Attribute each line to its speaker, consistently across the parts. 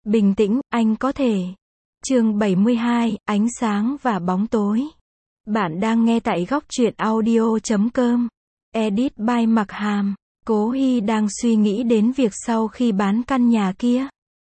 Speaker 1: Bình tĩnh, anh có thể. Chương 72, ánh sáng và bóng tối. Bạn đang nghe tại góc truyện audio.com. Edit by Mặc Hàm. Cố Hy đang suy nghĩ đến việc sau khi bán căn nhà kia,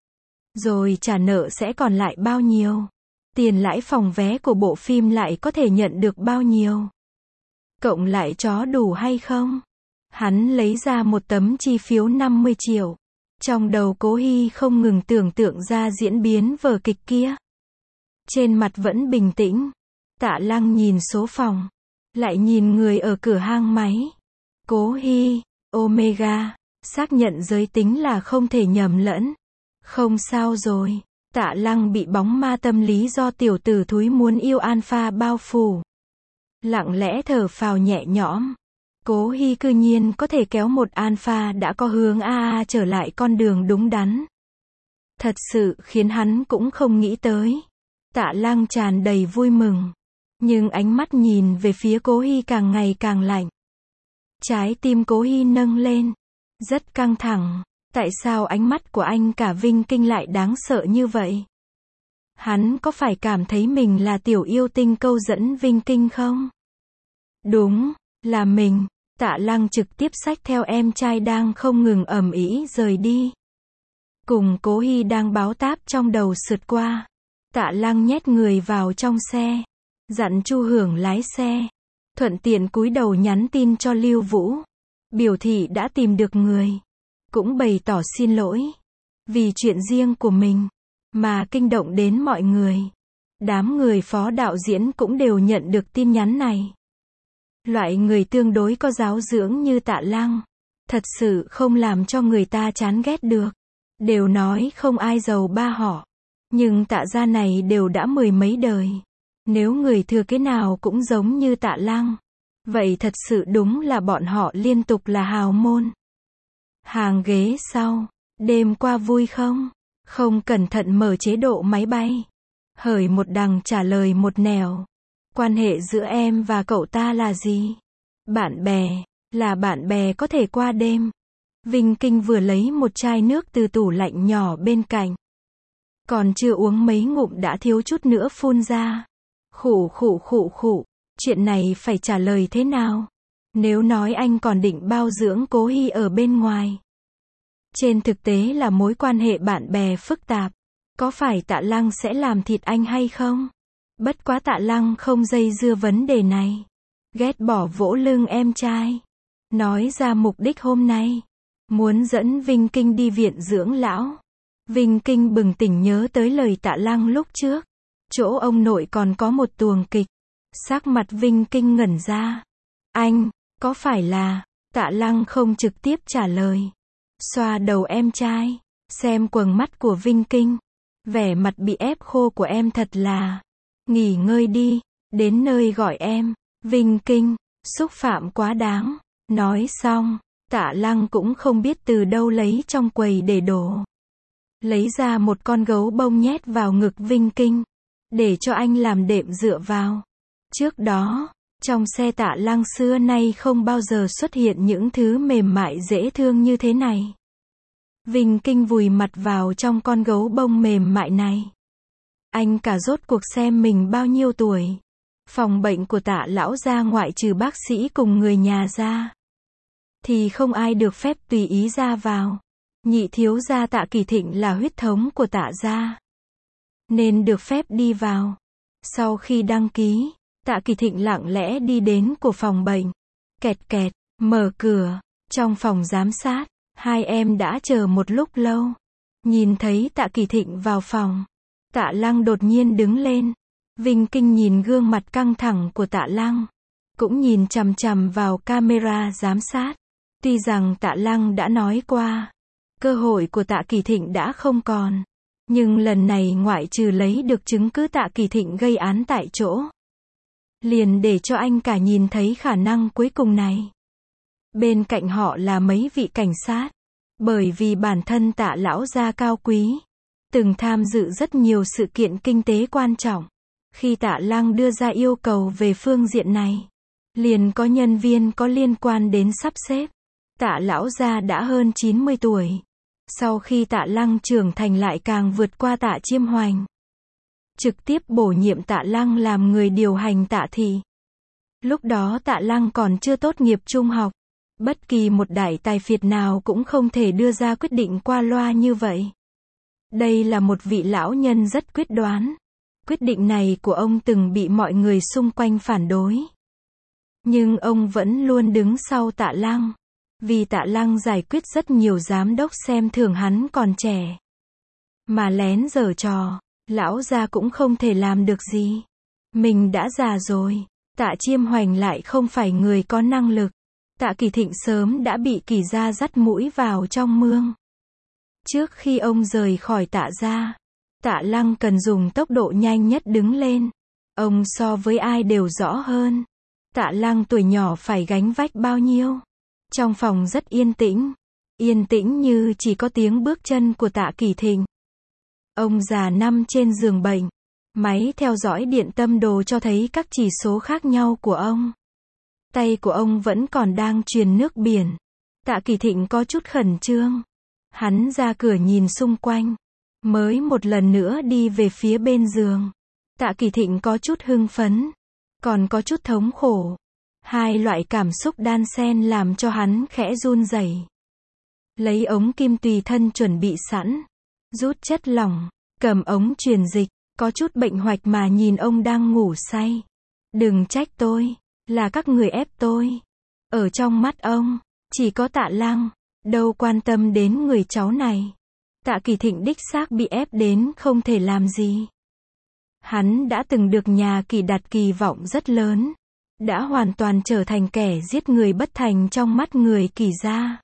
Speaker 1: rồi trả nợ sẽ còn lại bao nhiêu. Tiền lãi phòng vé của bộ phim lại có thể nhận được bao nhiêu. Cộng lại chó đủ hay không? Hắn lấy ra một tấm chi phiếu 50 triệu. Trong đầu Cố Hy không ngừng tưởng tượng ra diễn biến vở kịch kia. Trên mặt vẫn bình tĩnh. Tạ Lăng nhìn số phòng, lại nhìn người ở cửa hang máy. Cố Hy, Omega, xác nhận giới tính là không thể nhầm lẫn. Không sao rồi. Tạ Lăng bị bóng ma tâm lý do tiểu tử thúi muốn yêu Alpha bao phủ. Lặng lẽ thở phào nhẹ nhõm. Cố Hy cư nhiên có thể kéo một Alpha đã có hướng AA trở lại con đường đúng đắn. Thật sự khiến hắn cũng không nghĩ tới. Tạ Lăng tràn đầy vui mừng. Nhưng ánh mắt nhìn về phía Cố Hy càng ngày càng lạnh. Trái tim Cố Hy nâng lên. Rất căng thẳng. Tại sao ánh mắt của anh cả Vinh Kinh lại đáng sợ như vậy? Hắn có phải cảm thấy mình là tiểu yêu tinh câu dẫn Vinh Kinh không? Đúng, là mình. Tạ Lăng trực tiếp xách theo em trai đang không ngừng ầm ĩ rời đi. Cùng Cố Hy đang báo táp trong đầu sượt qua. Tạ Lăng nhét người vào trong xe. Dặn Chu Hưởng lái xe. Thuận tiện cúi đầu nhắn tin cho Lưu Vũ. Biểu thị đã tìm được người. Cũng bày tỏ xin lỗi. Vì chuyện riêng của mình mà kinh động đến mọi người. Đám người phó đạo diễn cũng đều nhận được tin nhắn này. Loại người tương đối có giáo dưỡng như Tạ Lăng, thật sự không làm cho người ta chán ghét được. Đều nói không ai giàu ba họ. Nhưng Tạ gia này đều đã mười mấy đời. Nếu người thừa kế nào cũng giống như Tạ Lăng, vậy thật sự đúng là bọn họ liên tục là hào môn. Hàng ghế sau. Đêm qua vui không? Không cẩn thận mở chế độ máy bay. Hởi một đằng trả lời một nẻo. Quan hệ giữa em và cậu ta là gì? Bạn bè. Là bạn bè có thể qua đêm. Vinh Kinh vừa lấy một chai nước từ tủ lạnh nhỏ bên cạnh. Còn chưa uống mấy ngụm đã thiếu chút nữa phun ra. Khụ khụ khụ khụ. Chuyện này phải trả lời thế nào? Nếu nói anh còn định bao dưỡng Cố Hy ở bên ngoài. Trên thực tế là mối quan hệ bạn bè phức tạp. Có phải Tạ Lăng sẽ làm thịt anh hay không? Bất quá Tạ Lăng không dây dưa vấn đề này. Ghét bỏ vỗ lưng em trai. Nói ra mục đích hôm nay. Muốn dẫn Vinh Kinh đi viện dưỡng lão. Vinh Kinh bừng tỉnh nhớ tới lời Tạ Lăng lúc trước. Chỗ ông nội còn có một tuồng kịch. Sắc mặt Vinh Kinh ngẩn ra. Anh, có phải là... Tạ Lăng không trực tiếp trả lời. Xoa đầu em trai. Xem quầng mắt của Vinh Kinh. Vẻ mặt bị ép khô của em thật là... Nghỉ ngơi đi. Đến nơi gọi em. Vinh Kinh. Xúc phạm quá đáng. Nói xong. Tạ Lăng cũng không biết từ đâu lấy trong quầy để đổ. Lấy ra một con gấu bông nhét vào ngực Vinh Kinh. Để cho anh làm đệm dựa vào. Trước đó, trong xe Tạ Lăng xưa nay không bao giờ xuất hiện những thứ mềm mại dễ thương như thế này. Vinh Kinh vùi mặt vào trong con gấu bông mềm mại này. Anh cả rốt cuộc xem mình bao nhiêu tuổi. Phòng bệnh của Tạ lão gia ngoại trừ bác sĩ cùng người nhà ra, thì không ai được phép tùy ý ra vào. Nhị thiếu gia Tạ Kỳ Thịnh là huyết thống của Tạ gia, nên được phép đi vào. Sau khi đăng ký, Tạ Kỳ Thịnh lặng lẽ đi đến của phòng bệnh. Kẹt kẹt, mở cửa. Trong phòng giám sát, hai em đã chờ một lúc lâu. Nhìn thấy Tạ Kỳ Thịnh vào phòng, Tạ Lăng đột nhiên đứng lên. Vinh Kinh nhìn gương mặt căng thẳng của Tạ Lăng, cũng nhìn chằm chằm vào camera giám sát. Tuy rằng Tạ Lăng đã nói qua, cơ hội của Tạ Kỳ Thịnh đã không còn. Nhưng lần này ngoại trừ lấy được chứng cứ Tạ Kỳ Thịnh gây án tại chỗ, liền để cho anh cả nhìn thấy khả năng cuối cùng này. Bên cạnh họ là mấy vị cảnh sát. Bởi vì bản thân Tạ lão gia cao quý, từng tham dự rất nhiều sự kiện kinh tế quan trọng. Khi Tạ Lăng đưa ra yêu cầu về phương diện này, liền có nhân viên có liên quan đến sắp xếp. Tạ lão gia đã hơn 90 tuổi. Sau khi Tạ Lăng trưởng thành lại càng vượt qua Tạ Chiêm Hoành. Trực tiếp bổ nhiệm Tạ Lăng làm người điều hành Tạ thị. Lúc đó Tạ Lăng còn chưa tốt nghiệp trung học. Bất kỳ một đại tài phiệt nào cũng không thể đưa ra quyết định qua loa như vậy. Đây là một vị lão nhân rất quyết đoán. Quyết định này của ông từng bị mọi người xung quanh phản đối. Nhưng ông vẫn luôn đứng sau Tạ Lăng. Vì Tạ Lăng giải quyết rất nhiều giám đốc xem thường hắn còn trẻ. Mà lén giở trò, lão gia cũng không thể làm được gì. Mình đã già rồi. Tạ Chiêm Hoành lại không phải người có năng lực. Tạ Kỳ Thịnh sớm đã bị Kỳ gia dắt mũi vào trong mương. Trước khi ông rời khỏi Tạ gia, Tạ Lăng cần dùng tốc độ nhanh nhất đứng lên. Ông so với ai đều rõ hơn. Tạ Lăng tuổi nhỏ phải gánh vác bao nhiêu. Trong phòng rất yên tĩnh. Yên tĩnh như chỉ có tiếng bước chân của Tạ Kỳ Thịnh. Ông già nằm trên giường bệnh. Máy theo dõi điện tâm đồ cho thấy các chỉ số khác nhau của ông. Tay của ông vẫn còn đang truyền nước biển. Tạ Kỳ Thịnh có chút khẩn trương. Hắn ra cửa nhìn xung quanh. Mới một lần nữa đi về phía bên giường. Tạ Kỳ Thịnh có chút hưng phấn. Còn có chút thống khổ. Hai loại cảm xúc đan xen làm cho hắn khẽ run rẩy. Lấy ống kim tùy thân chuẩn bị sẵn. Rút chất lỏng. Cầm ống truyền dịch. Có chút bệnh hoạch mà nhìn ông đang ngủ say. Đừng trách tôi. Là các người ép tôi. Ở trong mắt ông, chỉ có Tạ Lăng. Đâu quan tâm đến người cháu này. Tạ Kỳ Thịnh đích xác bị ép đến không thể làm gì. Hắn đã từng được nhà Kỳ đặt kỳ vọng rất lớn. Đã hoàn toàn trở thành kẻ giết người bất thành trong mắt người Kỳ gia.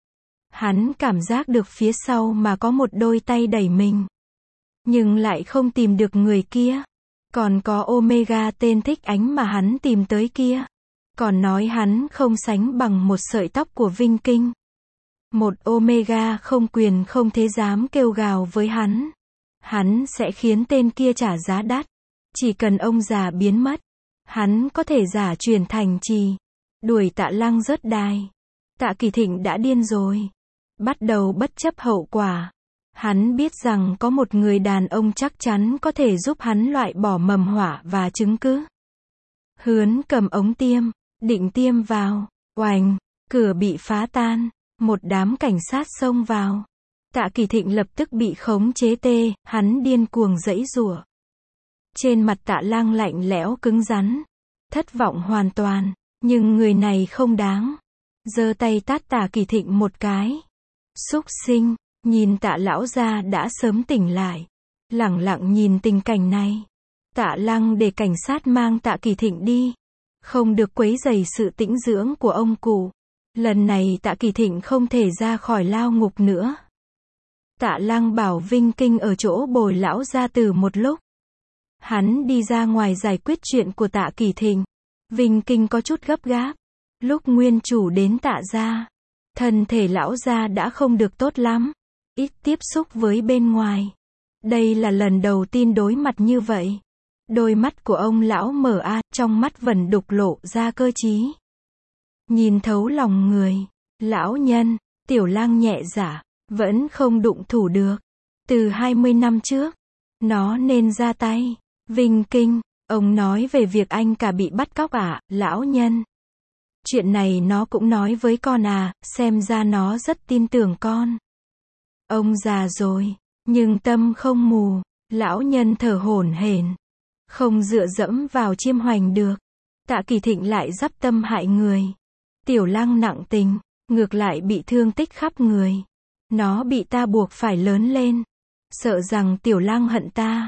Speaker 1: Hắn cảm giác được phía sau mà có một đôi tay đẩy mình. Nhưng lại không tìm được người kia. Còn có Omega tên thích ánh mà hắn tìm tới kia. Còn nói hắn không sánh bằng một sợi tóc của Vinh Kinh. Một Omega không quyền không thế dám kêu gào với hắn. Hắn sẽ khiến tên kia trả giá đắt. Chỉ cần ông già biến mất. Hắn có thể giả chuyển thành trì. Đuổi Tạ Lăng rớt đài. Tạ Kỳ Thịnh đã điên rồi. Bắt đầu bất chấp hậu quả. Hắn biết rằng có một người đàn ông chắc chắn có thể giúp hắn loại bỏ mầm họa và chứng cứ. Hướn cầm ống tiêm, định tiêm vào, oành, cửa bị phá tan, một đám cảnh sát xông vào. Tạ Kỳ Thịnh lập tức bị khống chế tê, hắn điên cuồng giãy giụa. Trên mặt Tạ Lăng lạnh lẽo cứng rắn, thất vọng hoàn toàn, nhưng người này không đáng. Giơ tay tát Tạ Kỳ Thịnh một cái. Súc sinh. Nhìn Tạ lão gia đã sớm tỉnh lại. Lẳng lặng nhìn tình cảnh này. Tạ Lăng để cảnh sát mang Tạ Kỳ Thịnh đi. Không được quấy rầy sự tĩnh dưỡng của ông cụ. Lần này Tạ Kỳ Thịnh không thể ra khỏi lao ngục nữa. Tạ Lăng bảo Vinh Kinh ở chỗ bồi lão gia từ một lúc. Hắn đi ra ngoài giải quyết chuyện của Tạ Kỳ Thịnh. Vinh Kinh có chút gấp gáp. Lúc nguyên chủ đến Tạ gia, thân thể lão gia đã không được tốt lắm. Ít tiếp xúc với bên ngoài. Đây là lần đầu tiên đối mặt như vậy. Đôi mắt của ông lão mở trong mắt vẫn đục lộ ra cơ trí. Nhìn thấu lòng người. Lão nhân, Tiểu Lang nhẹ dạ, vẫn không đụng thủ được. Từ 20 năm trước, nó nên ra tay. Vinh Kinh, ông nói về việc anh cả bị bắt cóc lão nhân. Chuyện này nó cũng nói với con xem ra nó rất tin tưởng con. Ông già rồi, nhưng tâm không mù, lão nhân thở hổn hển. Không dựa dẫm vào Chiêm Hoành được. Tạ Kỳ Thịnh lại dắp tâm hại người. Tiểu Lăng nặng tình, ngược lại bị thương tích khắp người. Nó bị ta buộc phải lớn lên. Sợ rằng Tiểu Lăng hận ta.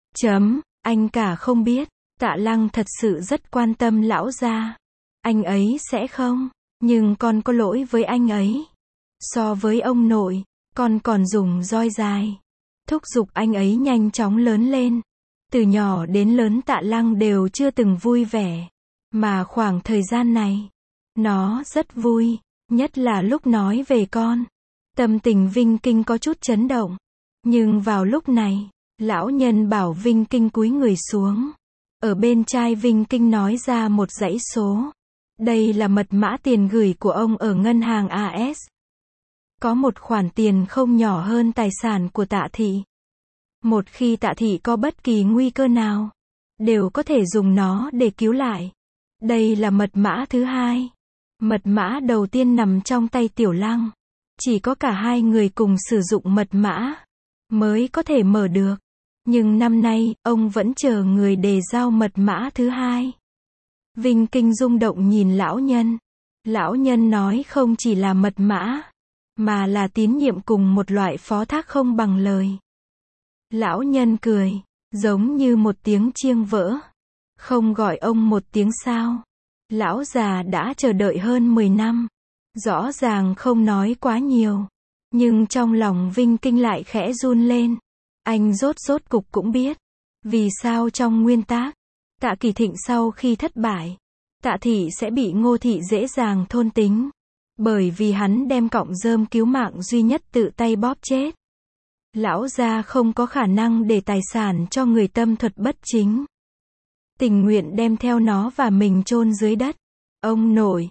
Speaker 1: Anh cả không biết, Tạ Lăng thật sự rất quan tâm lão gia. Anh ấy sẽ không, nhưng con có lỗi với anh ấy. So với ông nội, con còn dùng roi dài. Thúc giục anh ấy nhanh chóng lớn lên. Từ nhỏ đến lớn Tạ Lăng đều chưa từng vui vẻ. Mà khoảng thời gian này, nó rất vui, nhất là lúc nói về con. Tâm tình Vinh Kinh có chút chấn động. Nhưng vào lúc này, lão nhân bảo Vinh Kinh cúi người xuống. Ở bên trai Vinh Kinh nói ra một dãy số. Đây là mật mã tiền gửi của ông ở ngân hàng AS. có một khoản tiền không nhỏ hơn tài sản của Tạ Thị. Một khi Tạ Thị có bất kỳ nguy cơ nào, đều có thể dùng nó để cứu lại. Đây là mật mã thứ hai. Mật mã đầu tiên nằm trong tay Tiểu Lăng. Chỉ có cả hai người cùng sử dụng mật mã mới có thể mở được. Nhưng năm nay, ông vẫn chờ người đề giao mật mã thứ hai. Vinh Kinh rung động nhìn lão nhân. Lão nhân nói không chỉ là mật mã, mà là tín nhiệm cùng một loại phó thác không bằng lời. Lão nhân cười, giống như một tiếng chiêng vỡ. Không gọi ông một tiếng sao? Lão già đã chờ đợi hơn 10 năm. Rõ ràng không nói quá nhiều. Nhưng trong lòng Vinh Kinh lại khẽ run lên. Anh rốt cục cũng biết. Vì sao trong nguyên tác, Tạ Kỳ Thịnh sau khi thất bại, Tạ Thị sẽ bị Ngô Thị dễ dàng thôn tính. Bởi vì hắn đem cọng rơm cứu mạng duy nhất tự tay bóp chết. Lão gia không có khả năng để tài sản cho người tâm thuật bất chính. Tình nguyện đem theo nó và mình chôn dưới đất. Ông nội,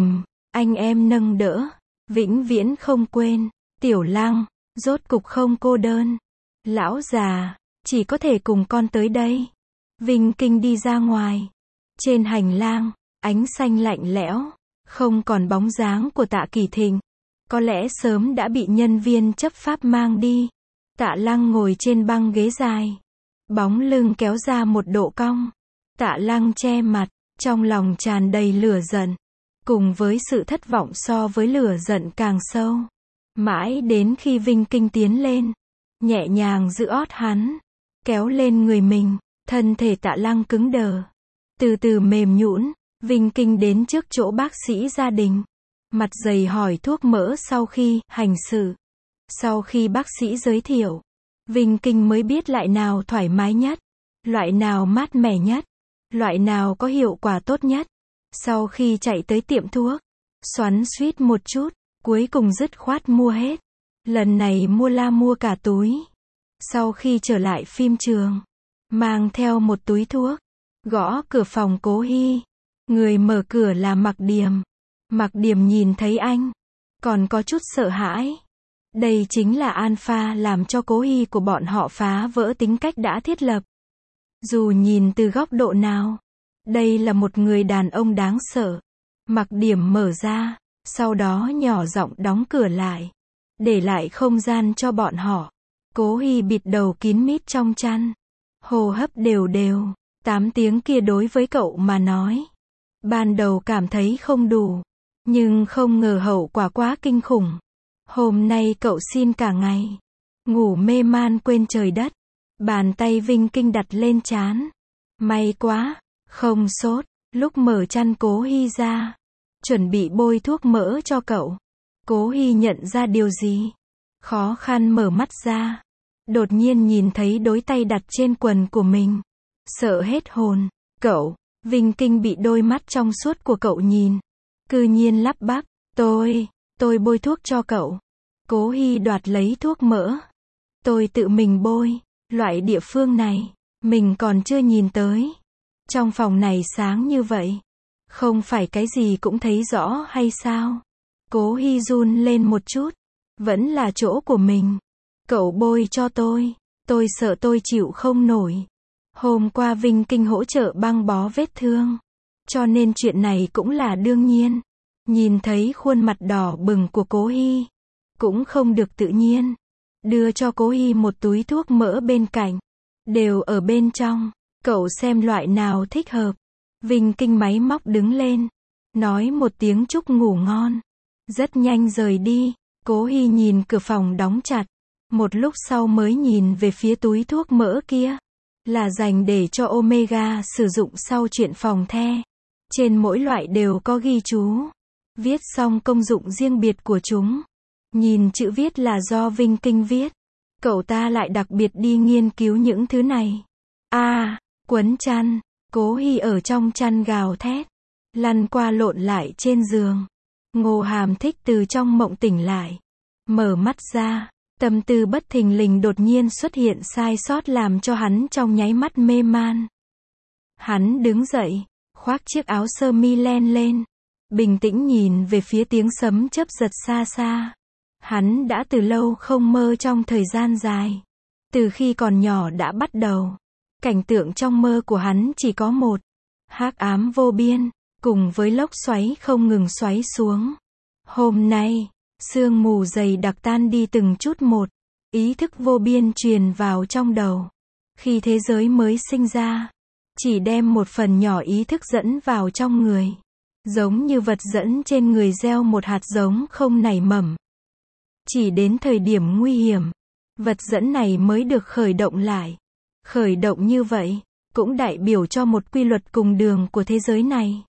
Speaker 1: anh em nâng đỡ, vĩnh viễn không quên. Tiểu Lăng, rốt cục không cô đơn. Lão già, chỉ có thể cùng con tới đây. Vinh Kinh đi ra ngoài. Trên hành lang, ánh xanh lạnh lẽo, không còn bóng dáng của Tạ Kỳ Thịnh. Có lẽ sớm đã bị nhân viên chấp pháp mang đi. Tạ Lăng ngồi trên băng ghế dài. Bóng lưng kéo ra một độ cong. Tạ Lăng che mặt, trong lòng tràn đầy lửa giận. Cùng với sự thất vọng so với lửa giận càng sâu. Mãi đến khi Vinh Kinh tiến lên, nhẹ nhàng giữ ót hắn, kéo lên người mình, thân thể Tạ Lăng cứng đờ. Từ từ mềm nhũn, Vinh Kinh đến trước chỗ bác sĩ gia đình. Mặt dày hỏi thuốc mỡ sau khi hành sự. Sau khi bác sĩ giới thiệu, Vinh Kinh mới biết loại nào thoải mái nhất, loại nào mát mẻ nhất, loại nào có hiệu quả tốt nhất. Sau khi chạy tới tiệm thuốc, xoắn xuýt một chút, cuối cùng dứt khoát mua hết. Lần này mua cả túi. Sau khi trở lại phim trường, mang theo một túi thuốc, gõ cửa phòng Cố Hy. Người mở cửa là Mạc Điềm. Mạc Điềm nhìn thấy anh, còn có chút sợ hãi. Đây chính là alpha làm cho Cố Hy của bọn họ phá vỡ tính cách đã thiết lập. Dù nhìn từ góc độ nào, đây là một người đàn ông đáng sợ. Mạc Điềm mở ra, sau đó nhỏ giọng đóng cửa lại, để lại không gian cho bọn họ. Cố Hy bịt đầu kín mít trong chăn, hô hấp đều đều. 8 tiếng kia đối với cậu mà nói, ban đầu cảm thấy không đủ, nhưng không ngờ hậu quả quá kinh khủng. Hôm nay cậu xin cả ngày, ngủ mê man quên trời đất. Bàn tay Vinh Kinh đặt lên trán. May quá, không sốt. Lúc mở chăn Cố Hy ra, chuẩn bị bôi thuốc mỡ cho cậu. Cố Hy nhận ra điều gì? Khó khăn mở mắt ra. Đột nhiên nhìn thấy đôi tay đặt trên quần của mình. Sợ hết hồn. Cậu, Vinh Kinh bị đôi mắt trong suốt của cậu nhìn. Cư nhiên lắp bắp. Tôi bôi thuốc cho cậu. Cố Hy đoạt lấy thuốc mỡ. Tôi tự mình bôi. Loại địa phương này, mình còn chưa nhìn tới. Trong phòng này sáng như vậy. Không phải cái gì cũng thấy rõ hay sao? Cố Hy run lên một chút. Vẫn là chỗ của mình. Cậu bôi cho tôi sợ tôi chịu không nổi. Hôm qua Vinh Kinh hỗ trợ băng bó vết thương. Cho nên chuyện này cũng là đương nhiên. Nhìn thấy khuôn mặt đỏ bừng của Cố Hy, cũng không được tự nhiên. Đưa cho Cố Hy một túi thuốc mỡ bên cạnh. Đều ở bên trong. Cậu xem loại nào thích hợp. Vinh Kinh máy móc đứng lên. Nói một tiếng chúc ngủ ngon. Rất nhanh rời đi. Cố Hy nhìn cửa phòng đóng chặt. Một lúc sau mới nhìn về phía túi thuốc mỡ kia. Là dành để cho Omega sử dụng sau chuyện phòng the. Trên mỗi loại đều có ghi chú. Viết xong công dụng riêng biệt của chúng. Nhìn chữ viết là do Vinh Kinh viết. Cậu ta lại đặc biệt đi nghiên cứu những thứ này. Quấn chăn. Cố Hy ở trong chăn gào thét. Lăn qua lộn lại trên giường. Ngô Hàm Thích từ trong mộng tỉnh lại. Mở mắt ra. Tâm tư bất thình lình đột nhiên xuất hiện sai sót làm cho hắn trong nháy mắt mê man. Hắn đứng dậy. Khoác chiếc áo sơ mi len lên. Bình tĩnh nhìn về phía tiếng sấm chớp giật xa xa. Hắn đã từ lâu không mơ trong thời gian dài. Từ khi còn nhỏ đã bắt đầu. Cảnh tượng trong mơ của hắn chỉ có một. Hắc ám vô biên, cùng với lốc xoáy không ngừng xoáy xuống. Hôm nay, sương mù dày đặc tan đi từng chút một. Ý thức vô biên truyền vào trong đầu. Khi thế giới mới sinh ra, chỉ đem một phần nhỏ ý thức dẫn vào trong người. Giống như vật dẫn trên người gieo một hạt giống không nảy mầm. Chỉ đến thời điểm nguy hiểm, vật dẫn này mới được khởi động lại. Khởi động như vậy, cũng đại biểu cho một quy luật cùng đường của thế giới này.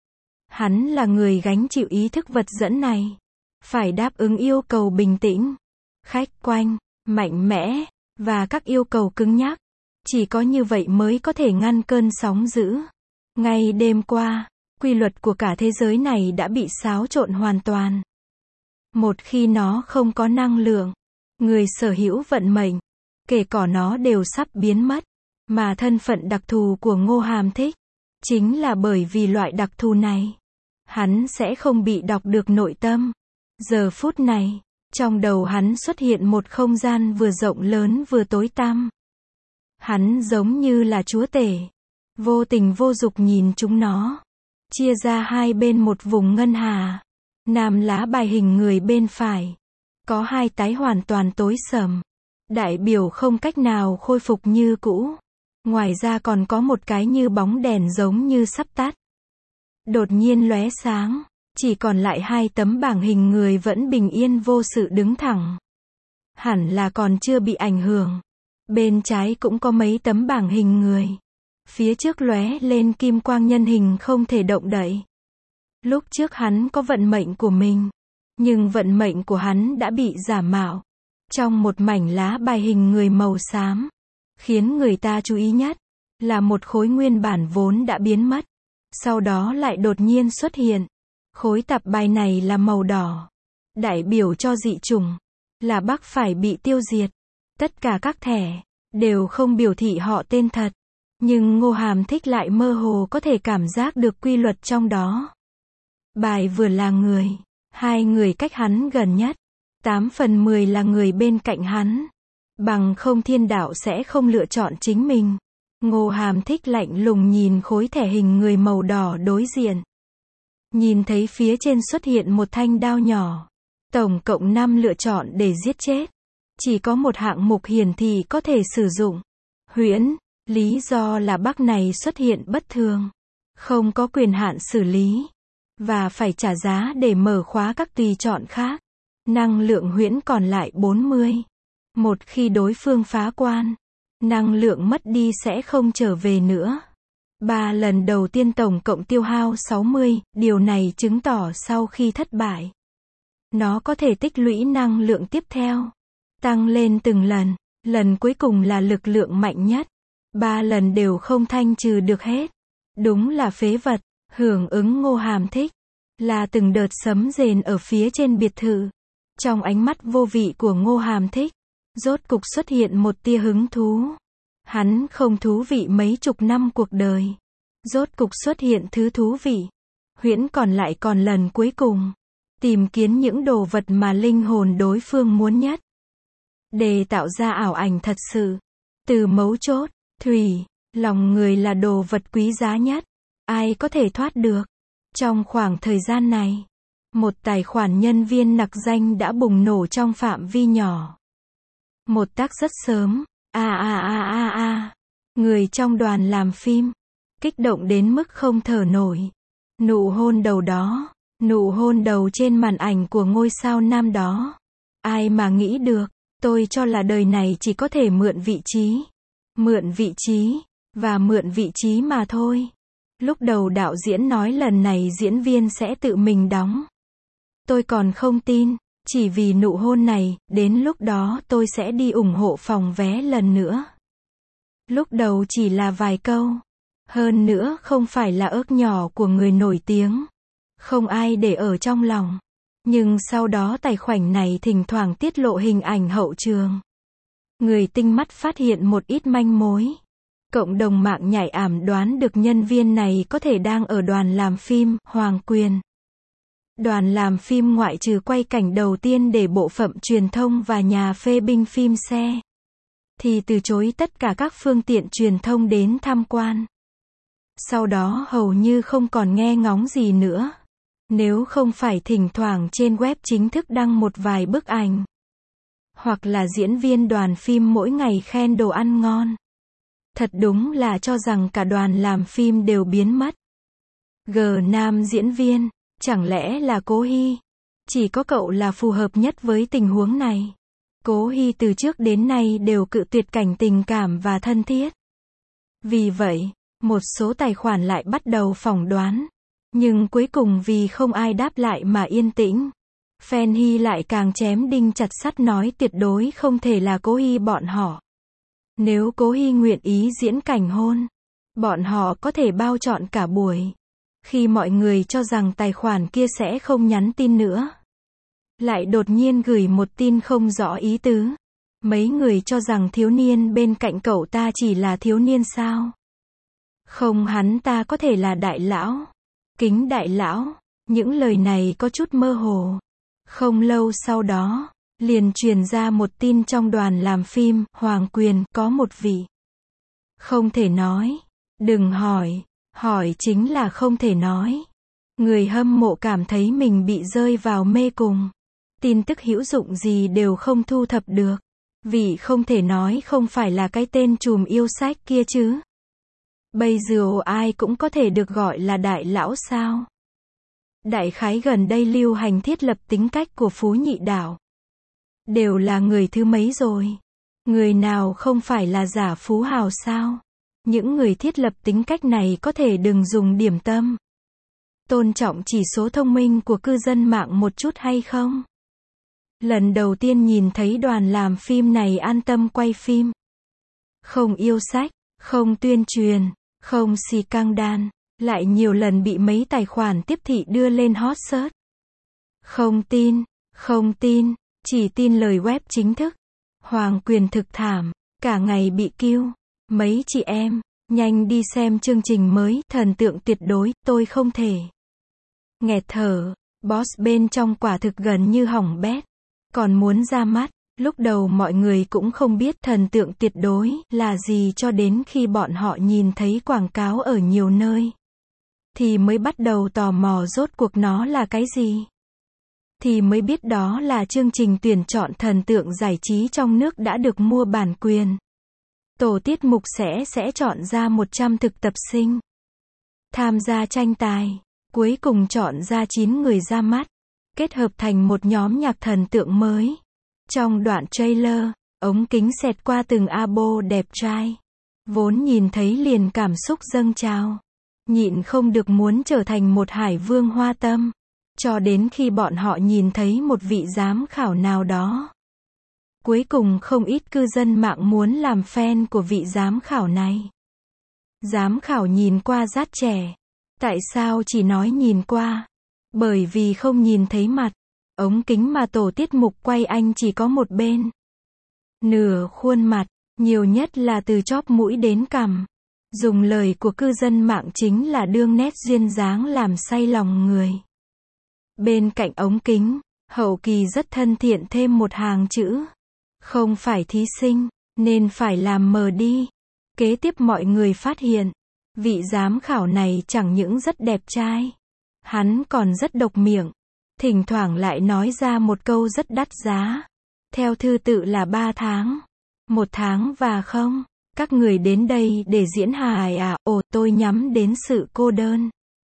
Speaker 1: Hắn là người gánh chịu ý thức vật dẫn này. Phải đáp ứng yêu cầu bình tĩnh, khách quan, mạnh mẽ, và các yêu cầu cứng nhắc. Chỉ có như vậy mới có thể ngăn cơn sóng dữ. Ngay đêm qua, quy luật của cả thế giới này đã bị xáo trộn hoàn toàn. Một khi nó không có năng lượng, người sở hữu vận mệnh, kể cả nó đều sắp biến mất. Mà thân phận đặc thù của Ngô Hàm Thích, chính là bởi vì loại đặc thù này, hắn sẽ không bị đọc được nội tâm. Giờ phút này, trong đầu hắn xuất hiện một không gian vừa rộng lớn vừa tối tăm. Hắn giống như là chúa tể, vô tình vô dục nhìn chúng nó. Chia ra hai bên một vùng ngân hà. Nam lá bài hình người bên phải. Có hai tái hoàn toàn tối sầm. Đại biểu không cách nào khôi phục như cũ. Ngoài ra còn có một cái như bóng đèn giống như sắp tắt. Đột nhiên lóe sáng. Chỉ còn lại hai tấm bảng hình người vẫn bình yên vô sự đứng thẳng. Hẳn là còn chưa bị ảnh hưởng. Bên trái cũng có mấy tấm bảng hình người. Phía trước lóe lên kim quang nhân hình không thể động đậy. Lúc trước hắn có vận mệnh của mình. Nhưng vận mệnh của hắn đã bị giả mạo. Trong một mảnh lá bài hình người màu xám. Khiến người ta chú ý nhất. Là một khối nguyên bản vốn đã biến mất. Sau đó lại đột nhiên xuất hiện. Khối tạp bài này là màu đỏ. Đại biểu cho dị chủng. Là Bắc phải bị tiêu diệt. Tất cả các thẻ đều không biểu thị họ tên thật. Nhưng Ngô Hàm Thích lại mơ hồ có thể cảm giác được quy luật trong đó. Bài vừa là người. Hai người cách hắn gần nhất. 8/10 là người bên cạnh hắn. Bằng không thiên đạo sẽ không lựa chọn chính mình. Ngô Hàm Thích lạnh lùng nhìn khối thẻ hình người màu đỏ đối diện. Nhìn thấy phía trên xuất hiện một thanh đao nhỏ. Tổng cộng 5 lựa chọn để giết chết. Chỉ có một hạng mục hiển thị có thể sử dụng. Huyễn. Lý do là Bắc này xuất hiện bất thường. Không có quyền hạn xử lý. Và phải trả giá để mở khóa các tùy chọn khác. Năng lượng huyễn còn lại 40. Một khi đối phương phá quan, năng lượng mất đi sẽ không trở về nữa. 3 lần đầu tiên tổng cộng tiêu hao 60, điều này chứng tỏ sau khi thất bại, nó có thể tích lũy năng lượng tiếp theo. Tăng lên từng lần, lần cuối cùng là lực lượng mạnh nhất. 3 lần đều không thanh trừ được hết. Đúng là phế vật, hưởng ứng Ngô Hàm Thích. Là từng đợt sấm rền ở phía trên biệt thự. Trong ánh mắt vô vị của Ngô Hàm Thích, rốt cục xuất hiện một tia hứng thú. Hắn không thú vị mấy chục năm cuộc đời. Rốt cục xuất hiện thứ thú vị. Huyễn còn lại còn lần cuối cùng. Tìm kiếm những đồ vật mà linh hồn đối phương muốn nhất. Để tạo ra ảo ảnh thật sự. Từ mấu chốt, thủy, lòng người là đồ vật quý giá nhất. Ai có thể thoát được. Trong khoảng thời gian này, một tài khoản nhân viên nặc danh đã bùng nổ trong phạm vi nhỏ. Một tác rất sớm. Người trong đoàn làm phim kích động đến mức không thở nổi. Nụ hôn đầu đó, nụ hôn đầu trên màn ảnh của ngôi sao nam đó. Ai mà nghĩ được, tôi cho là đời này chỉ có thể mượn vị trí. Mượn vị trí, và mượn vị trí mà thôi. Lúc đầu đạo diễn nói lần này diễn viên sẽ tự mình đóng. Tôi còn không tin, chỉ vì nụ hôn này, đến lúc đó tôi sẽ đi ủng hộ phòng vé lần nữa. Lúc đầu chỉ là vài câu. Hơn nữa không phải là ước nhỏ của người nổi tiếng. Không ai để ở trong lòng. Nhưng sau đó tài khoản này thỉnh thoảng tiết lộ hình ảnh hậu trường. Người tinh mắt phát hiện một ít manh mối. Cộng đồng mạng nhạy ảm đoán được nhân viên này có thể đang ở đoàn làm phim Hoàng Quyền. Đoàn làm phim ngoại trừ quay cảnh đầu tiên để bộ phận truyền thông và nhà phê bình phim xe, thì từ chối tất cả các phương tiện truyền thông đến tham quan. Sau đó hầu như không còn nghe ngóng gì nữa. Nếu không phải thỉnh thoảng trên web chính thức đăng một vài bức ảnh. Hoặc là diễn viên đoàn phim mỗi ngày khen đồ ăn ngon. Thật đúng là cho rằng cả đoàn làm phim đều biến mất. Nam diễn viên, chẳng lẽ là Cố Hy? Chỉ có cậu là phù hợp nhất với tình huống này. Cố Hy từ trước đến nay đều cự tuyệt cảnh tình cảm và thân thiết. Vì vậy, một số tài khoản lại bắt đầu phỏng đoán. Nhưng cuối cùng vì không ai đáp lại mà yên tĩnh. Fan Hy lại càng chém đinh chặt sắt nói tuyệt đối không thể là Cố Hy bọn họ. Nếu Cố Hy nguyện ý diễn cảnh hôn, bọn họ có thể bao trọn cả buổi. Khi mọi người cho rằng tài khoản kia sẽ không nhắn tin nữa, lại đột nhiên gửi một tin không rõ ý tứ. Mấy người cho rằng thiếu niên bên cạnh cậu ta chỉ là thiếu niên sao? Không, hắn ta có thể là đại lão. Kính đại lão. Những lời này có chút mơ hồ. Không lâu sau đó, liền truyền ra một tin trong đoàn làm phim, Hoàng Quyền, có một vị. Không thể nói. Đừng hỏi. Hỏi chính là không thể nói. Người hâm mộ cảm thấy mình bị rơi vào mê cung. Tin tức hữu dụng gì đều không thu thập được. Vì không thể nói không phải là cái tên trùm yêu sách kia chứ. Bây giờ ai cũng có thể được gọi là đại lão sao? Đại khái gần đây lưu hành thiết lập tính cách của Phú Nhị Đảo. Đều là người thứ mấy rồi? Người nào không phải là giả phú hào sao? Những người thiết lập tính cách này có thể đừng dùng điểm tâm. Tôn trọng chỉ số thông minh của cư dân mạng một chút hay không? Lần đầu tiên nhìn thấy đoàn làm phim này an tâm quay phim. Không yêu sách, không tuyên truyền, không xì căng đan, lại nhiều lần bị mấy tài khoản tiếp thị đưa lên hot search. Không tin, chỉ tin lời web chính thức. Hoàng Quyền thực thảm, cả ngày bị kill. Mấy chị em, nhanh đi xem chương trình mới, thần tượng tuyệt đối, tôi không thể. Nghẹt thở, boss bên trong quả thực gần như hỏng bét. Còn muốn ra mắt, lúc đầu mọi người cũng không biết thần tượng tuyệt đối là gì cho đến khi bọn họ nhìn thấy quảng cáo ở nhiều nơi. Thì mới bắt đầu tò mò rốt cuộc nó là cái gì. Thì mới biết đó là chương trình tuyển chọn thần tượng giải trí trong nước đã được mua bản quyền. Tổ tiết mục sẽ chọn ra 100 thực tập sinh. Tham gia tranh tài, cuối cùng chọn ra 9 người ra mắt. Kết hợp thành một nhóm nhạc thần tượng mới. Trong đoạn trailer, ống kính xẹt qua từng abo đẹp trai. Vốn nhìn thấy liền cảm xúc dâng trào. Nhịn không được muốn trở thành một hải vương hoa tâm. Cho đến khi bọn họ nhìn thấy một vị giám khảo nào đó. Cuối cùng không ít cư dân mạng muốn làm fan của vị giám khảo này. Giám khảo nhìn qua rất trẻ. Tại sao chỉ nói nhìn qua? Bởi vì không nhìn thấy mặt. Ống kính mà tổ tiết mục quay anh chỉ có một bên. Nửa khuôn mặt, nhiều nhất là từ chóp mũi đến cằm. Dùng lời của cư dân mạng chính là đương nét duyên dáng làm say lòng người. Bên cạnh ống kính, hậu kỳ rất thân thiện thêm một hàng chữ. Không phải thí sinh, nên phải làm mờ đi. Kế tiếp mọi người phát hiện, vị giám khảo này chẳng những rất đẹp trai. Hắn còn rất độc miệng. Thỉnh thoảng lại nói ra một câu rất đắt giá. Theo thứ tự là 3 tháng, 1 tháng và không. Các người đến đây để diễn hài à? Ồ, tôi nhắm đến sự cô đơn.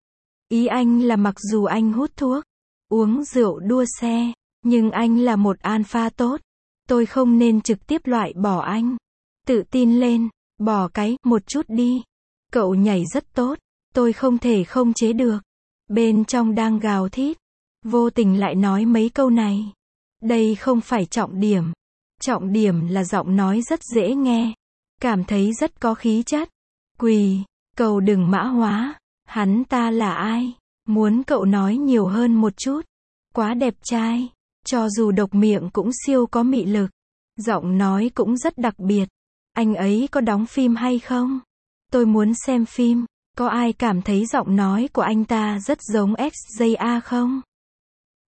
Speaker 1: Ý anh là mặc dù anh hút thuốc, uống rượu đua xe, nhưng anh là một alpha tốt. Tôi không nên trực tiếp loại bỏ anh. Tự tin lên, bỏ cái một chút đi. Cậu nhảy rất tốt, tôi không thể không chế được. Bên trong đang gào thét, vô tình lại nói mấy câu này. Đây không phải trọng điểm. Trọng điểm là giọng nói rất dễ nghe. Cảm thấy rất có khí chất. Quỳ, cầu đừng mã hóa. Hắn ta là ai? Muốn cậu nói nhiều hơn một chút. Quá đẹp trai. Cho dù độc miệng cũng siêu có mị lực. Giọng nói cũng rất đặc biệt. Anh ấy có đóng phim hay không? Tôi muốn xem phim. Có ai cảm thấy giọng nói của anh ta rất giống SJA không?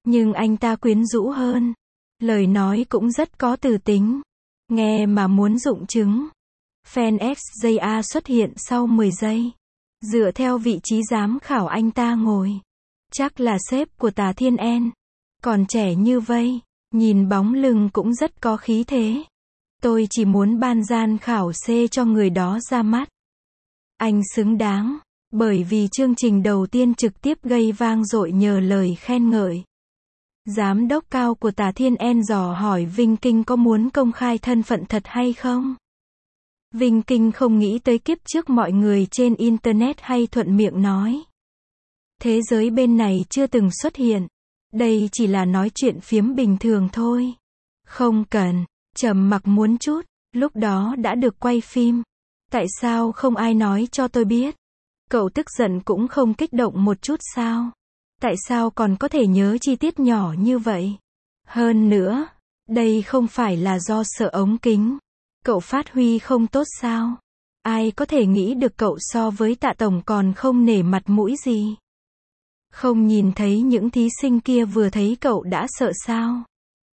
Speaker 1: Nhưng anh ta quyến rũ hơn. Lời nói cũng rất có từ tính. Nghe mà muốn rụng trứng. Fan XJA xuất hiện sau 10 giây. Dựa theo vị trí giám khảo anh ta ngồi. Chắc là sếp của Tà Thiên En. Còn trẻ như vây. Nhìn bóng lưng cũng rất có khí thế. Tôi chỉ muốn ban gian khảo C cho người đó ra mắt. Anh xứng đáng. Bởi vì chương trình đầu tiên trực tiếp gây vang dội nhờ lời khen ngợi. Giám đốc cao của Tà Thiên En dò hỏi Vinh Kinh có muốn công khai thân phận thật hay không? Vinh Kinh không nghĩ tới kiếp trước mọi người trên Internet hay thuận miệng nói. Thế giới bên này chưa từng xuất hiện. Đây chỉ là nói chuyện phiếm bình thường thôi. Không cần. Trầm mặc muốn chút. Lúc đó đã được quay phim. Tại sao không ai nói cho tôi biết? Cậu tức giận cũng không kích động một chút sao? Tại sao còn có thể nhớ chi tiết nhỏ như vậy? Hơn nữa, đây không phải là do sợ ống kính. Cậu phát huy không tốt sao? Ai có thể nghĩ được cậu so với Tạ Tổng còn không nể mặt mũi gì? Không nhìn thấy những thí sinh kia vừa thấy cậu đã sợ sao?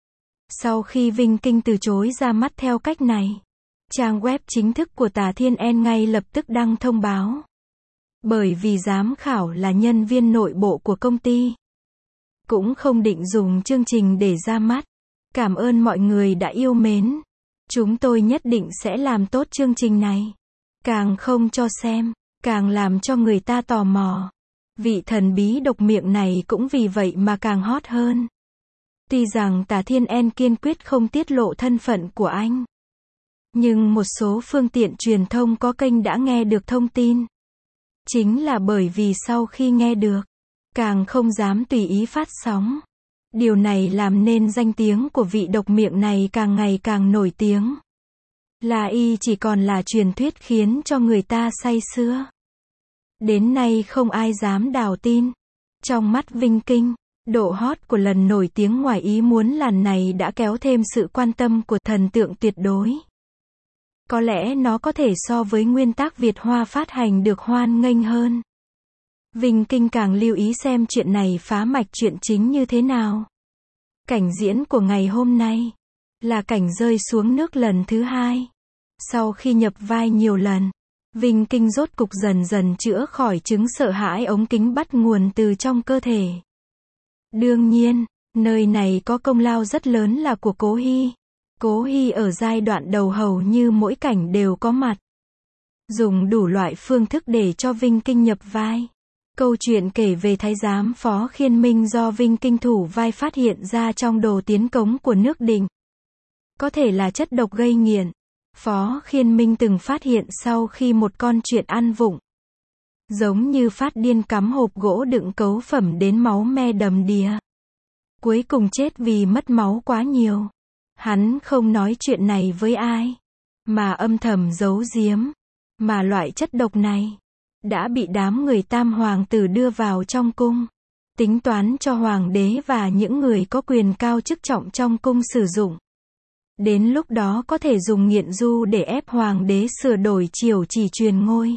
Speaker 1: Sau khi Vinh Kinh từ chối ra mắt theo cách này, trang web chính thức của Tà Thiên En ngay lập tức đăng thông báo. Bởi vì giám khảo là nhân viên nội bộ của công ty. Cũng không định dùng chương trình để ra mắt. Cảm ơn mọi người đã yêu mến. Chúng tôi nhất định sẽ làm tốt chương trình này. Càng không cho xem, càng làm cho người ta tò mò. Vị thần bí độc miệng này cũng vì vậy mà càng hot hơn. Tuy rằng Tà Thiên En kiên quyết không tiết lộ thân phận của anh. Nhưng một số phương tiện truyền thông có kênh đã nghe được thông tin. Chính là bởi vì sau khi nghe được, càng không dám tùy ý phát sóng. Điều này làm nên danh tiếng của vị độc miệng này càng ngày càng nổi tiếng. Là y chỉ còn là truyền thuyết khiến cho người ta say sưa. Đến nay không ai dám đào tin. Trong mắt Vinh Kinh, độ hot của lần nổi tiếng ngoài ý muốn lần này đã kéo thêm sự quan tâm của thần tượng tuyệt đối. Có lẽ nó có thể so với nguyên tác Việt Hoa phát hành được hoan nghênh hơn. Vinh Kinh càng lưu ý xem chuyện này phá mạch chuyện chính như thế nào. Cảnh diễn của ngày hôm nay là cảnh rơi xuống nước lần thứ 2. Sau khi nhập vai nhiều lần, Vinh Kinh rốt cục dần dần chữa khỏi chứng sợ hãi ống kính bắt nguồn từ trong cơ thể. Đương nhiên, nơi này có công lao rất lớn là của Cố Hy. Cố Hy ở giai đoạn đầu hầu như mỗi cảnh đều có mặt. Dùng đủ loại phương thức để cho Vinh Kinh nhập vai. Câu chuyện kể về thái giám Phó Khiên Minh do Vinh Kinh thủ vai phát hiện ra trong đồ tiến cống của nước Đình. Có thể là chất độc gây nghiện. Phó Khiên Minh từng phát hiện sau khi một con chuyện ăn vụng. Giống như phát điên cắm hộp gỗ đựng cấu phẩm đến máu me đầm đìa. Cuối cùng chết vì mất máu quá nhiều. Hắn không nói chuyện này với ai, mà âm thầm giấu giếm. Mà loại chất độc này đã bị đám người Tam Hoàng tử đưa vào trong cung. Tính toán cho Hoàng đế và những người có quyền cao chức trọng trong cung sử dụng. Đến lúc đó có thể dùng nghiện du để ép Hoàng đế sửa đổi chiều chỉ truyền ngôi.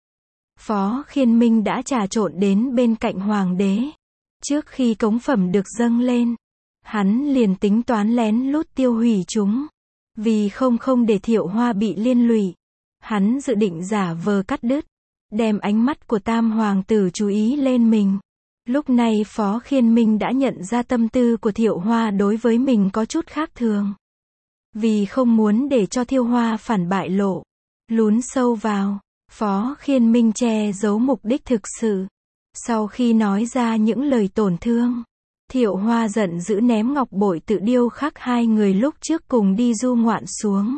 Speaker 1: Phó Khiên Minh đã trà trộn đến bên cạnh Hoàng đế. Trước khi cống phẩm được dâng lên, hắn liền tính toán lén lút tiêu hủy chúng. Vì không để Thiệu Hoa bị liên lụy, hắn dự định giả vờ cắt đứt, đem ánh mắt của Tam Hoàng tử chú ý lên mình. Lúc này Phó Khiên Minh đã nhận ra tâm tư của Thiệu Hoa đối với mình có chút khác thường. Vì không muốn để cho Thiệu Hoa phản bại lộ, lún sâu vào, Phó Khiên Minh che giấu mục đích thực sự. Sau khi nói ra những lời tổn thương, Thiệu Hoa giận dữ ném ngọc bội tự điêu khắc hai người lúc trước cùng đi du ngoạn xuống.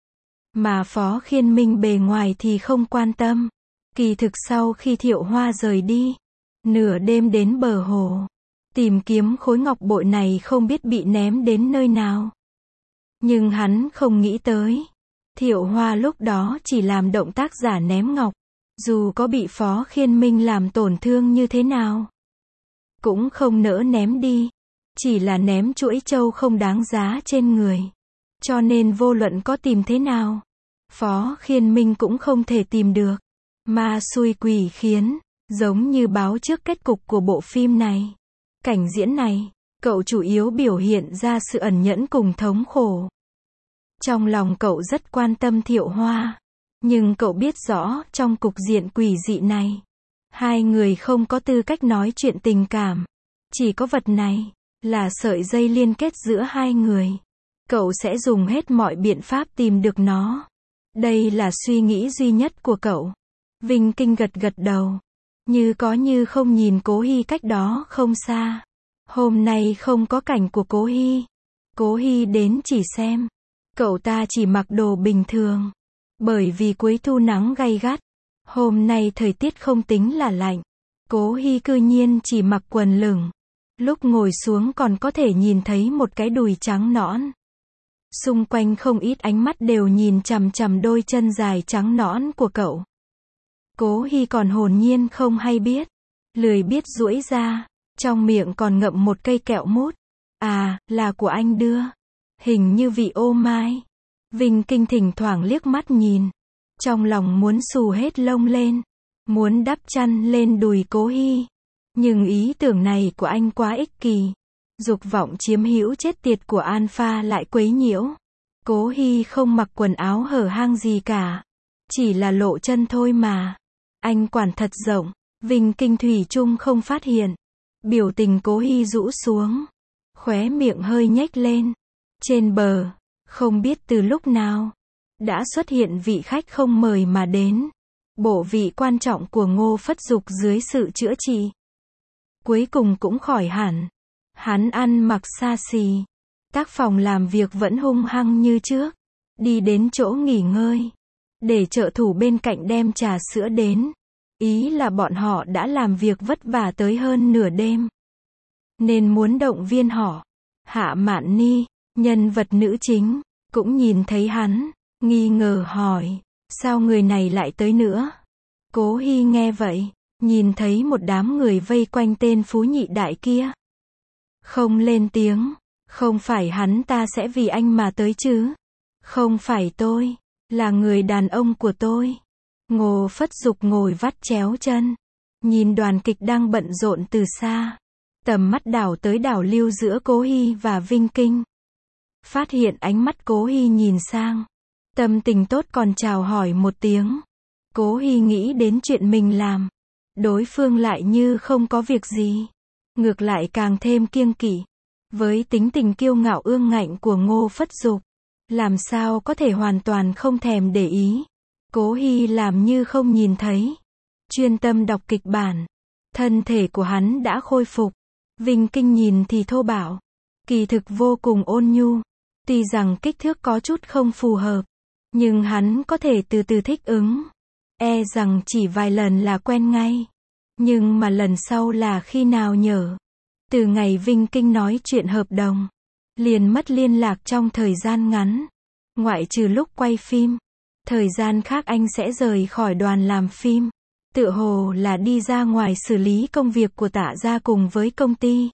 Speaker 1: Mà Phó Khiên Minh bề ngoài thì không quan tâm. Kỳ thực sau khi Thiệu Hoa rời đi, nửa đêm đến bờ hồ, tìm kiếm khối ngọc bội này không biết bị ném đến nơi nào. Nhưng hắn không nghĩ tới, Thiệu Hoa lúc đó chỉ làm động tác giả ném ngọc. Dù có bị Phó Khiên Minh làm tổn thương như thế nào, cũng không nỡ ném đi. Chỉ là ném chuỗi châu không đáng giá trên người. Cho nên vô luận có tìm thế nào, Phó Khiên Minh cũng không thể tìm được. Ma xui quỷ khiến, giống như báo trước kết cục của bộ phim này. Cảnh diễn này, Cậu chủ yếu biểu hiện ra sự ẩn nhẫn cùng thống khổ. Trong lòng cậu rất quan tâm Thiệu Hoa. Nhưng cậu biết rõ, trong cục diện quỷ dị này, hai người không có tư cách nói chuyện tình cảm. Chỉ có vật này, là sợi dây liên kết giữa hai người. Cậu sẽ dùng hết mọi biện pháp tìm được nó. Đây là suy nghĩ duy nhất của cậu. Vinh Kinh gật gật đầu. Như có như không nhìn Cố Hi cách đó không xa. Hôm nay không có cảnh của Cố Hi. Cố Hi đến chỉ xem. Cậu ta chỉ mặc đồ bình thường. Bởi vì cuối thu nắng gay gắt. Hôm nay thời tiết không tính là lạnh. Cố Hi cư nhiên chỉ mặc quần lửng. Lúc ngồi xuống còn có thể nhìn thấy một cái đùi trắng nõn. Xung quanh không ít ánh mắt đều nhìn chằm chằm đôi chân dài trắng nõn của cậu. Cố Hi còn hồn nhiên không hay biết. Lười biết duỗi ra. Trong miệng còn ngậm một cây kẹo mút. À, là của anh đưa. Hình như vị ô mai. Vinh Kinh thỉnh thoảng liếc mắt nhìn. Trong lòng muốn xù hết lông lên. Muốn đắp chăn lên đùi Cố Hi. Nhưng ý tưởng này của anh quá ích kỳ. Dục vọng chiếm hữu chết tiệt của Alpha lại quấy nhiễu. Cố Hi không mặc quần áo hở hang gì cả. Chỉ là lộ chân thôi mà. Anh quản thật rộng. Vinh Kinh thủy chung không phát hiện. Biểu tình Cố Hi rũ xuống. Khóe miệng hơi nhếch lên. Trên bờ, không biết từ lúc nào, đã xuất hiện vị khách không mời mà đến. Bộ vị quan trọng của Ngô Phất Dục dưới sự chữa trị. Cuối cùng cũng khỏi hẳn. Hắn ăn mặc xa xỉ. Tác phòng làm việc vẫn hung hăng như trước. Đi đến chỗ nghỉ ngơi. Để trợ thủ bên cạnh đem trà sữa đến. Ý là bọn họ đã làm việc vất vả tới hơn nửa đêm. Nên muốn động viên họ. Hạ Mạn Ni, nhân vật nữ chính, cũng nhìn thấy hắn. Nghi ngờ hỏi. Sao người này lại tới nữa? Cố Hi nghe vậy. Nhìn thấy một đám người vây quanh tên phú nhị đại kia. Không lên tiếng. Không phải hắn ta sẽ vì anh mà tới chứ? Không phải tôi. Là người đàn ông của tôi. Ngô Phất Dục ngồi vắt chéo chân. Nhìn đoàn kịch đang bận rộn từ xa. Tầm mắt đảo tới đảo lưu giữa Cố Hi và Vinh Kinh. Phát hiện ánh mắt Cố Hi nhìn sang. Tâm tình tốt còn chào hỏi một tiếng. Cố Hi nghĩ đến chuyện mình làm. Đối phương lại như không có việc gì. Ngược lại càng thêm kiêng kỵ. Với tính tình kiêu ngạo ương ngạnh của Ngô Phất Dục. Làm sao có thể hoàn toàn không thèm để ý. Cố Hi làm như không nhìn thấy. Chuyên tâm đọc kịch bản. Thân thể của hắn đã khôi phục. Vinh Kinh nhìn thì thô bạo. Kỳ thực vô cùng ôn nhu. Tuy rằng kích thước có chút không phù hợp. Nhưng hắn có thể từ từ thích ứng. E rằng chỉ vài lần là quen ngay. Nhưng mà lần sau là khi nào nhở? Từ ngày Vinh Kinh nói chuyện hợp đồng. Liền mất liên lạc trong thời gian ngắn. Ngoại trừ lúc quay phim. Thời gian khác anh sẽ rời khỏi đoàn làm phim. Tựa hồ là đi ra ngoài xử lý công việc của Tạ gia cùng với công ty.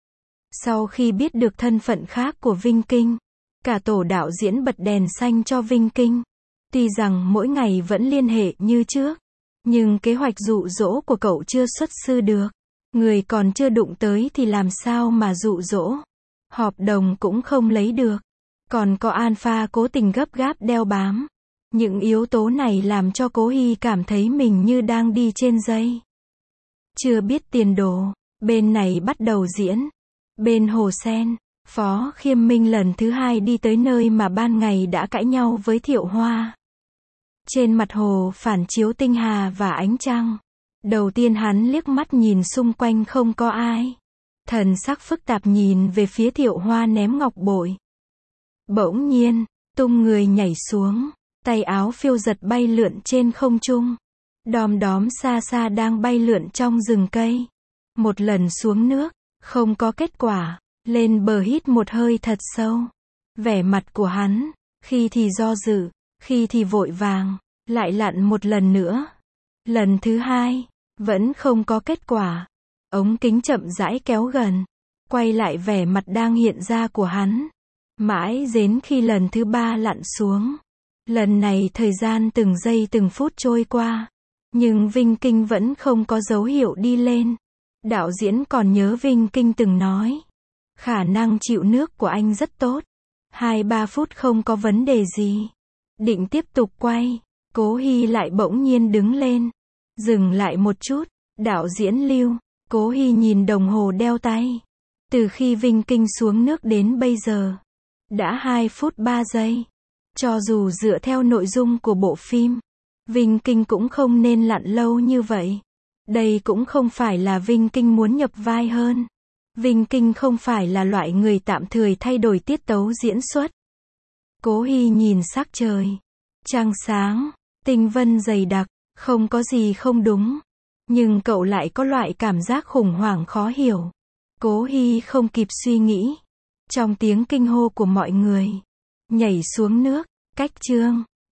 Speaker 1: Sau khi biết được thân phận khác của Vinh Kinh. Cả tổ đạo diễn bật đèn xanh cho Vinh Kinh. Tuy rằng mỗi ngày vẫn liên hệ như trước. Nhưng kế hoạch dụ dỗ của cậu chưa xuất sư được. Người còn chưa đụng tới thì làm sao mà dụ dỗ. Hợp đồng cũng không lấy được. Còn có Alpha cố tình gấp gáp đeo bám. Những yếu tố này làm cho Cố Hi cảm thấy mình như đang đi trên dây. Chưa biết tiền đồ. Bên này bắt đầu diễn. Bên Hồ Sen, Phó Khiêm Minh lần thứ hai đi tới nơi mà ban ngày đã cãi nhau với Thiệu Hoa. Trên mặt hồ phản chiếu tinh hà và ánh trăng. Đầu tiên hắn liếc mắt nhìn xung quanh không có ai. Thần sắc phức tạp nhìn về phía Thiệu Hoa ném ngọc bội. Bỗng nhiên, tung người nhảy xuống. Tay áo phiêu giật bay lượn trên không trung. Đom đóm xa xa đang bay lượn trong rừng cây. Một lần xuống nước, không có kết quả. Lên bờ hít một hơi thật sâu. Vẻ mặt của hắn, khi thì do dự, khi thì vội vàng, lại lặn một lần nữa. Lần thứ hai, vẫn không có kết quả. Ống kính chậm rãi kéo gần. Quay lại vẻ mặt đang hiện ra của hắn. Mãi đến khi lần thứ ba lặn xuống. Lần này thời gian từng giây từng phút trôi qua. Nhưng Vinh Kinh vẫn không có dấu hiệu đi lên. Đạo diễn còn nhớ Vinh Kinh từng nói. Khả năng chịu nước của anh rất tốt. 2-3 phút không có vấn đề gì. Định tiếp tục quay. Cố Hy lại bỗng nhiên đứng lên. Dừng lại một chút. Đạo diễn Lưu. Cố Hy nhìn đồng hồ đeo tay. Từ khi Vinh Kinh xuống nước đến bây giờ. Đã 2 phút 3 giây. Cho dù dựa theo nội dung của bộ phim, Vinh Kinh cũng không nên lặn lâu như vậy. Đây cũng không phải là Vinh Kinh muốn nhập vai hơn. Vinh Kinh không phải là loại người tạm thời thay đổi tiết tấu diễn xuất. Cố Hy nhìn sắc trời. Trăng sáng, tinh vân dày đặc, không có gì không đúng. Nhưng cậu lại có loại cảm giác khủng hoảng khó hiểu. Cố Hy không kịp suy nghĩ. Trong tiếng kinh hô của mọi người, nhảy xuống nước, cách chương.